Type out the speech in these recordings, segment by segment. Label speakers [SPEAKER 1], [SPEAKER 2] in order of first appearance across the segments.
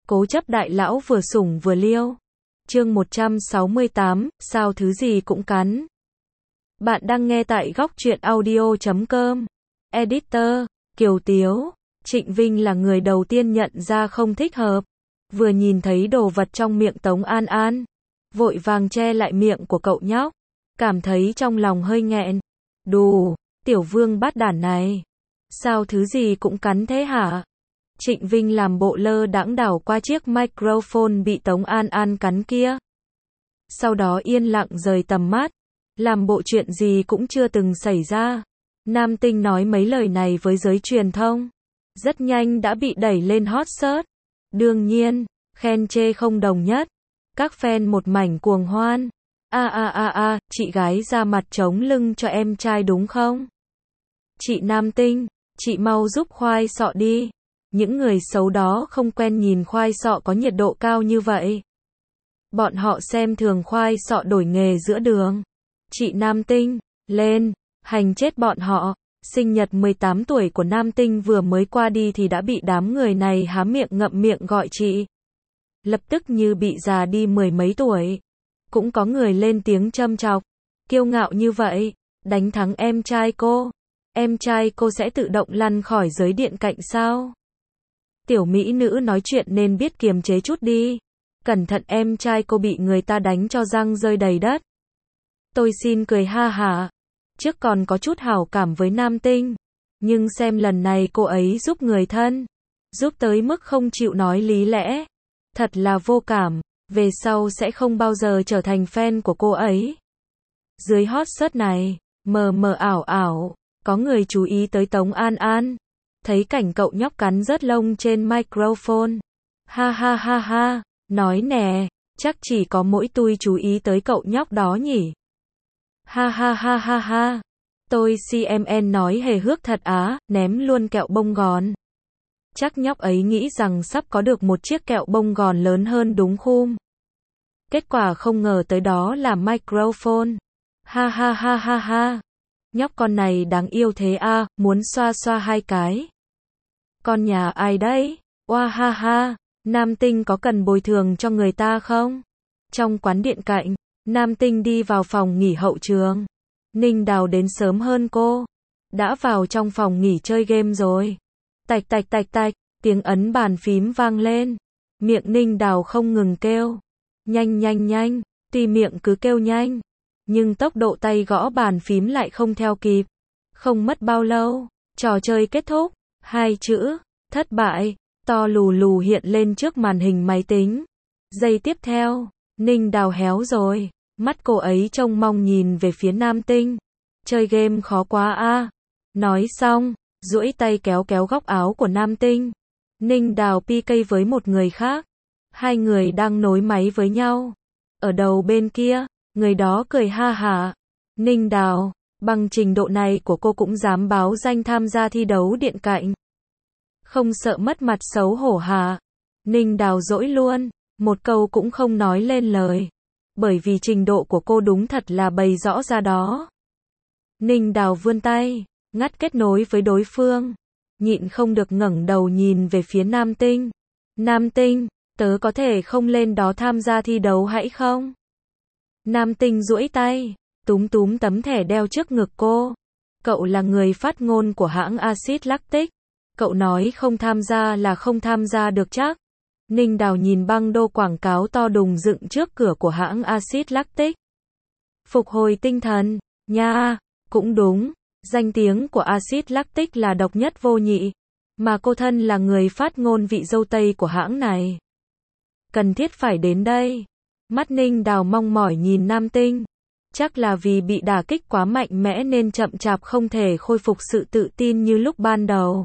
[SPEAKER 1] Cố chấp đại lão vừa sủng vừa liêu. Chương 168, sao thứ gì cũng cắn. Bạn đang nghe tại góc truyện audio.com. Editor, Kiều Tiếu. Trịnh Vinh là người đầu tiên nhận ra không thích hợp. Vừa nhìn thấy đồ vật trong miệng Tống An An, vội vàng che lại miệng của cậu nhóc. Cảm thấy trong lòng hơi nghẹn. Đù, tiểu vương bát đản này. Sao thứ gì cũng cắn thế hả? Trịnh Vinh làm bộ lơ đãng đảo qua chiếc microphone bị Tống An An cắn kia. Sau đó yên lặng rời tầm mắt, làm bộ chuyện gì cũng chưa từng xảy ra. Nam Tinh nói mấy lời này với giới truyền thông, rất nhanh đã bị đẩy lên hot search. Đương nhiên, khen chê không đồng nhất. Các fan một mảnh cuồng hoan. Chị gái ra mặt chống lưng cho em trai đúng không? Chị Nam Tinh, chị mau giúp khoai sọ đi. Những người xấu đó không quen nhìn khoai sọ có nhiệt độ cao như vậy. Bọn họ xem thường khoai sọ đổi nghề giữa đường. Chị Nam Tinh, lên, hành chết bọn họ. Sinh nhật 18 tuổi của Nam Tinh vừa mới qua đi thì đã bị đám người này há miệng ngậm miệng gọi chị. Lập tức như bị già đi mười mấy tuổi. Cũng có người lên tiếng châm chọc. Kiêu ngạo như vậy, đánh thắng em trai cô. Em trai cô sẽ tự động lăn khỏi giới điện cạnh sao? Tiểu mỹ nữ nói chuyện nên biết kiềm chế chút đi. Cẩn thận em trai cô bị người ta đánh cho răng rơi đầy đất. Tôi xin cười ha hả. Trước còn có chút hảo cảm với Nam Tinh. Nhưng xem lần này cô ấy giúp người thân. Giúp tới mức không chịu nói lý lẽ. Thật là vô cảm. Về sau sẽ không bao giờ trở thành fan của cô ấy. Dưới hot search này, mờ mờ ảo ảo, có người chú ý tới Tống An An. Thấy cảnh cậu nhóc cắn rớt lông trên microphone. Ha, nói nè, chắc chỉ có mỗi tôi chú ý tới cậu nhóc đó nhỉ. Ha. Tôi CMN nói hề hước thật á, ném luôn kẹo bông gòn. Chắc nhóc ấy nghĩ rằng sắp có được một chiếc kẹo bông gòn lớn hơn đúng khum. Kết quả không ngờ tới đó là microphone. Ha. Nhóc con này đáng yêu thế à, muốn xoa xoa hai cái. Con nhà ai đấy? Oa ha. Nam Tinh có cần bồi thường cho người ta không? Trong quán điện cạnh, Nam Tinh đi vào phòng nghỉ hậu trường. Ninh Đào đến sớm hơn cô. Đã vào trong phòng nghỉ chơi game rồi. Tạch, tiếng ấn bàn phím vang lên. Miệng Ninh Đào không ngừng kêu. Nhanh. Tuy miệng cứ kêu nhanh, nhưng tốc độ tay gõ bàn phím lại không theo kịp. Không mất bao lâu, trò chơi kết thúc. 2 chữ, thất bại, to lù lù hiện lên trước màn hình máy tính. Giây tiếp theo, Ninh Đào héo rồi. Mắt cô ấy trông mong nhìn về phía Nam Tinh. Chơi game khó quá à. Nói xong, duỗi tay kéo góc áo của Nam Tinh. Ninh Đào PK với một người khác. Hai người đang nối máy với nhau. Ở đầu bên kia, người đó cười ha hả. Ninh Đào, bằng trình độ này của cô cũng dám báo danh tham gia thi đấu điện cạnh. Không sợ mất mặt xấu hổ hả? Ninh Đào dỗi luôn, một câu cũng không nói lên lời. Bởi vì trình độ của cô đúng thật là bày rõ ra đó. Ninh Đào vươn tay, ngắt kết nối với đối phương. Nhịn không được ngẩng đầu nhìn về phía Nam Tinh. Nam Tinh, tớ có thể không lên đó tham gia thi đấu hãy không? Nam Tinh duỗi tay, túm tấm thẻ đeo trước ngực cô. Cậu là người phát ngôn của hãng Acid Lactic. Cậu nói không tham gia là không tham gia được chắc. Ninh Đào nhìn băng đô quảng cáo to đùng dựng trước cửa của hãng Acid Lactic. Phục hồi tinh thần, nha, cũng đúng. Danh tiếng của Acid Lactic là độc nhất vô nhị. Mà cô thân là người phát ngôn vị dâu tây của hãng này. Cần thiết phải đến đây. Mắt Ninh Đào mong mỏi nhìn Nam Tinh. Chắc là vì bị đả kích quá mạnh mẽ nên chậm chạp không thể khôi phục sự tự tin như lúc ban đầu.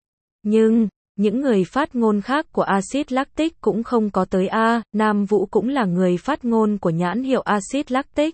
[SPEAKER 1] Nhưng, những người phát ngôn khác của Acid Lactic cũng không có tới a. Nam Vũ cũng là người phát ngôn của nhãn hiệu Acid Lactic.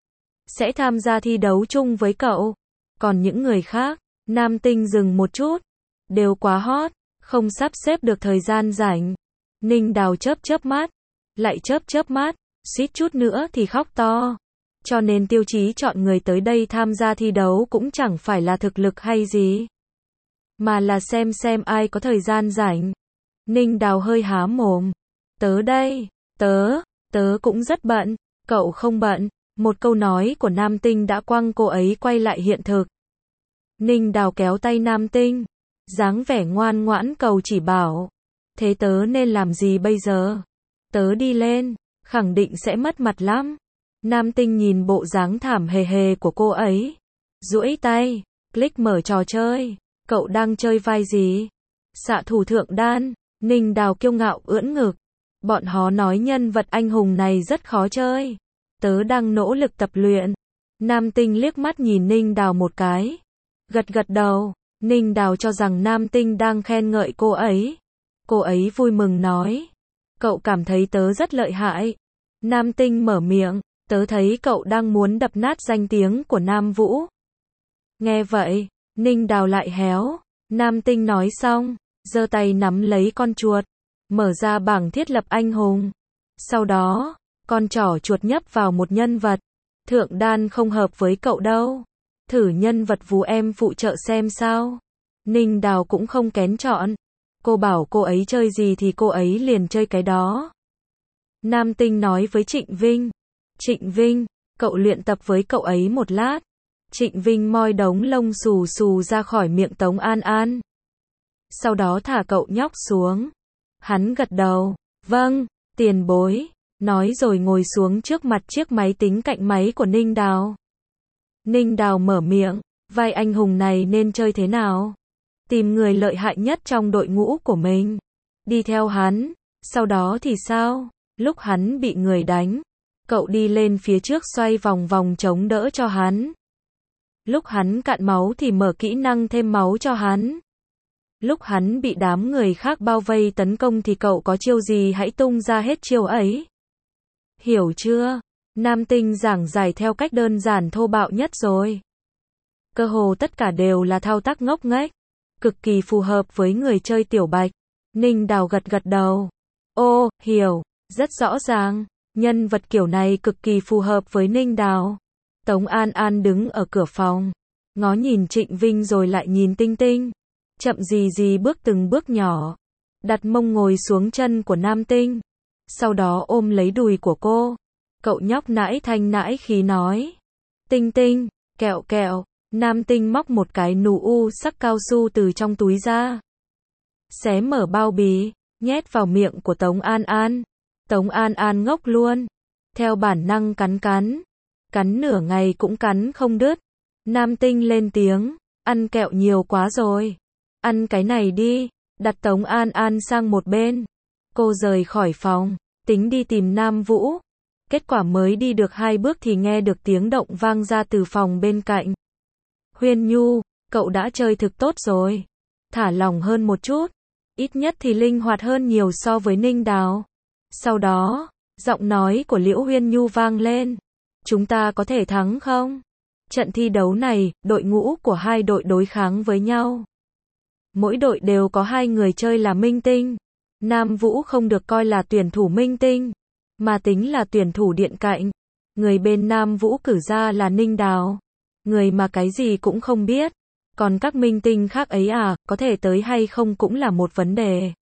[SPEAKER 1] Sẽ tham gia thi đấu chung với cậu. Còn những người khác, Nam Tinh dừng một chút. Đều quá hot, không sắp xếp được thời gian rảnh. Ninh Đào chớp mắt, lại chớp mắt, suýt chút nữa thì khóc to. Cho nên tiêu chí chọn người tới đây tham gia thi đấu cũng chẳng phải là thực lực hay gì, mà là xem ai có thời gian rảnh. Ninh Đào hơi há mồm. Tớ đây, tớ cũng rất bận. Cậu không bận. Một câu nói của Nam Tinh đã quăng cô ấy quay lại hiện thực. Ninh Đào kéo tay Nam Tinh, dáng vẻ ngoan ngoãn cầu chỉ bảo. Thế tớ nên làm gì bây giờ? Tớ đi lên, khẳng định sẽ mất mặt lắm. Nam Tinh nhìn bộ dáng thảm hề hề của cô ấy. Duỗi tay, click mở trò chơi. Cậu đang chơi vai gì? Xạ thủ thượng đan. Ninh Đào kiêu ngạo ưỡn ngực. Bọn họ nói nhân vật anh hùng này rất khó chơi. Tớ đang nỗ lực tập luyện. Nam Tinh liếc mắt nhìn Ninh Đào một cái. Gật gật đầu. Ninh Đào cho rằng Nam Tinh đang khen ngợi cô ấy. Cô ấy vui mừng nói. Cậu cảm thấy tớ rất lợi hại. Nam Tinh mở miệng. Tớ thấy cậu đang muốn đập nát danh tiếng của Nam Vũ. Nghe vậy, Ninh Đào lại héo. Nam Tinh nói xong, giơ tay nắm lấy con chuột, mở ra bảng thiết lập anh hùng. Sau đó, con trỏ chuột nhấp vào một nhân vật. Thượng đan không hợp với cậu đâu. Thử nhân vật vú em phụ trợ xem sao. Ninh Đào cũng không kén chọn. Cô bảo cô ấy chơi gì thì cô ấy liền chơi cái đó. Nam Tinh nói với Trịnh Vinh. Trịnh Vinh, cậu luyện tập với cậu ấy một lát. Trịnh Vinh moi đống lông xù xù ra khỏi miệng Tống An An. Sau đó thả cậu nhóc xuống. Hắn gật đầu. Vâng, tiền bối. Nói rồi ngồi xuống trước mặt chiếc máy tính cạnh máy của Ninh Đào. Ninh Đào mở miệng. Vai anh hùng này nên chơi thế nào? Tìm người lợi hại nhất trong đội ngũ của mình. Đi theo hắn. Sau đó thì sao? Lúc hắn bị người đánh, cậu đi lên phía trước xoay vòng vòng chống đỡ cho hắn. Lúc hắn cạn máu thì mở kỹ năng thêm máu cho hắn. Lúc hắn bị đám người khác bao vây tấn công thì cậu có chiêu gì hãy tung ra hết chiêu ấy. Hiểu chưa? Nam Tinh giảng giải theo cách đơn giản thô bạo nhất rồi. Cơ hồ tất cả đều là thao tác ngốc nghếch, cực kỳ phù hợp với người chơi tiểu bạch. Ninh Đào gật gật đầu. Ô, hiểu, rất rõ ràng. Nhân vật kiểu này cực kỳ phù hợp với Ninh Đào. Tống An An đứng ở cửa phòng, ngó nhìn Trịnh Vinh rồi lại nhìn Tinh Tinh. Chậm gì gì bước từng bước nhỏ, đặt mông ngồi xuống chân của Nam Tinh. Sau đó ôm lấy đùi của cô. Cậu nhóc nãi thanh nãi khí nói. Tinh Tinh, kẹo kẹo. Nam Tinh móc một cái nụ u sắc cao su từ trong túi ra. Xé mở bao bì, nhét vào miệng của Tống An An. Tống An An ngốc luôn. Theo bản năng cắn cắn. Cắn nửa ngày cũng cắn không đứt. Nam Tinh lên tiếng. Ăn kẹo nhiều quá rồi. Ăn cái này đi. Đặt Tống An An sang một bên. Cô rời khỏi phòng, tính đi tìm Nam Vũ. Kết quả mới đi được 2 bước thì nghe được tiếng động vang ra từ phòng bên cạnh. Huyên Nhu, cậu đã chơi thực tốt rồi. Thả lỏng hơn một chút. Ít nhất thì linh hoạt hơn nhiều so với Ninh Đào. Sau đó, giọng nói của Liễu Huyên Nhu vang lên. Chúng ta có thể thắng không? Trận thi đấu này, đội ngũ của 2 đội đối kháng với nhau. Mỗi đội đều có 2 người chơi là minh tinh. Nam Vũ không được coi là tuyển thủ minh tinh, mà tính là tuyển thủ điện cạnh. Người bên Nam Vũ cử ra là Ninh Đào. Người mà cái gì cũng không biết. Còn các minh tinh khác ấy có thể tới hay không cũng là một vấn đề.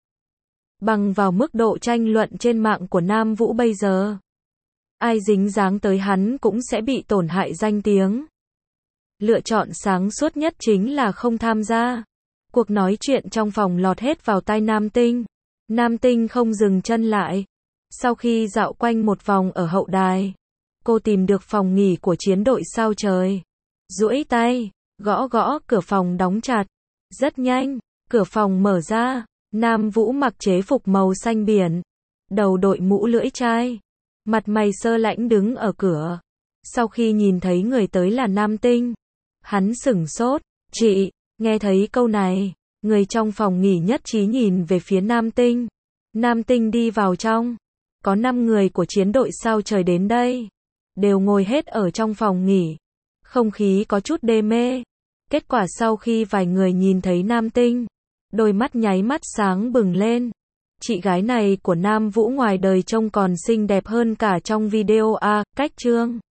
[SPEAKER 1] Bằng vào mức độ tranh luận trên mạng của Nam Vũ bây giờ, ai dính dáng tới hắn cũng sẽ bị tổn hại danh tiếng. Lựa chọn sáng suốt nhất chính là không tham gia. Cuộc nói chuyện trong phòng lọt hết vào tai Nam Tinh. Nam Tinh không dừng chân lại. Sau khi dạo quanh một vòng ở hậu đài, cô tìm được phòng nghỉ của chiến đội sao trời. Duỗi tay, gõ gõ cửa phòng đóng chặt. Rất nhanh, cửa phòng mở ra. Nam Vũ mặc chế phục màu xanh biển, đầu đội mũ lưỡi chai, mặt mày sơ lãnh đứng ở cửa. Sau khi nhìn thấy người tới là Nam Tinh, hắn sửng sốt. Chị, nghe thấy câu này, người trong phòng nghỉ nhất trí nhìn về phía Nam Tinh. Nam Tinh đi vào trong. Có 5 người của chiến đội sao trời đến đây. Đều ngồi hết ở trong phòng nghỉ. Không khí có chút đê mê. Kết quả sau khi vài người nhìn thấy Nam Tinh, đôi mắt nháy mắt sáng bừng lên. Chị gái này của Nam Vũ ngoài đời trông còn xinh đẹp hơn cả trong video cách chương.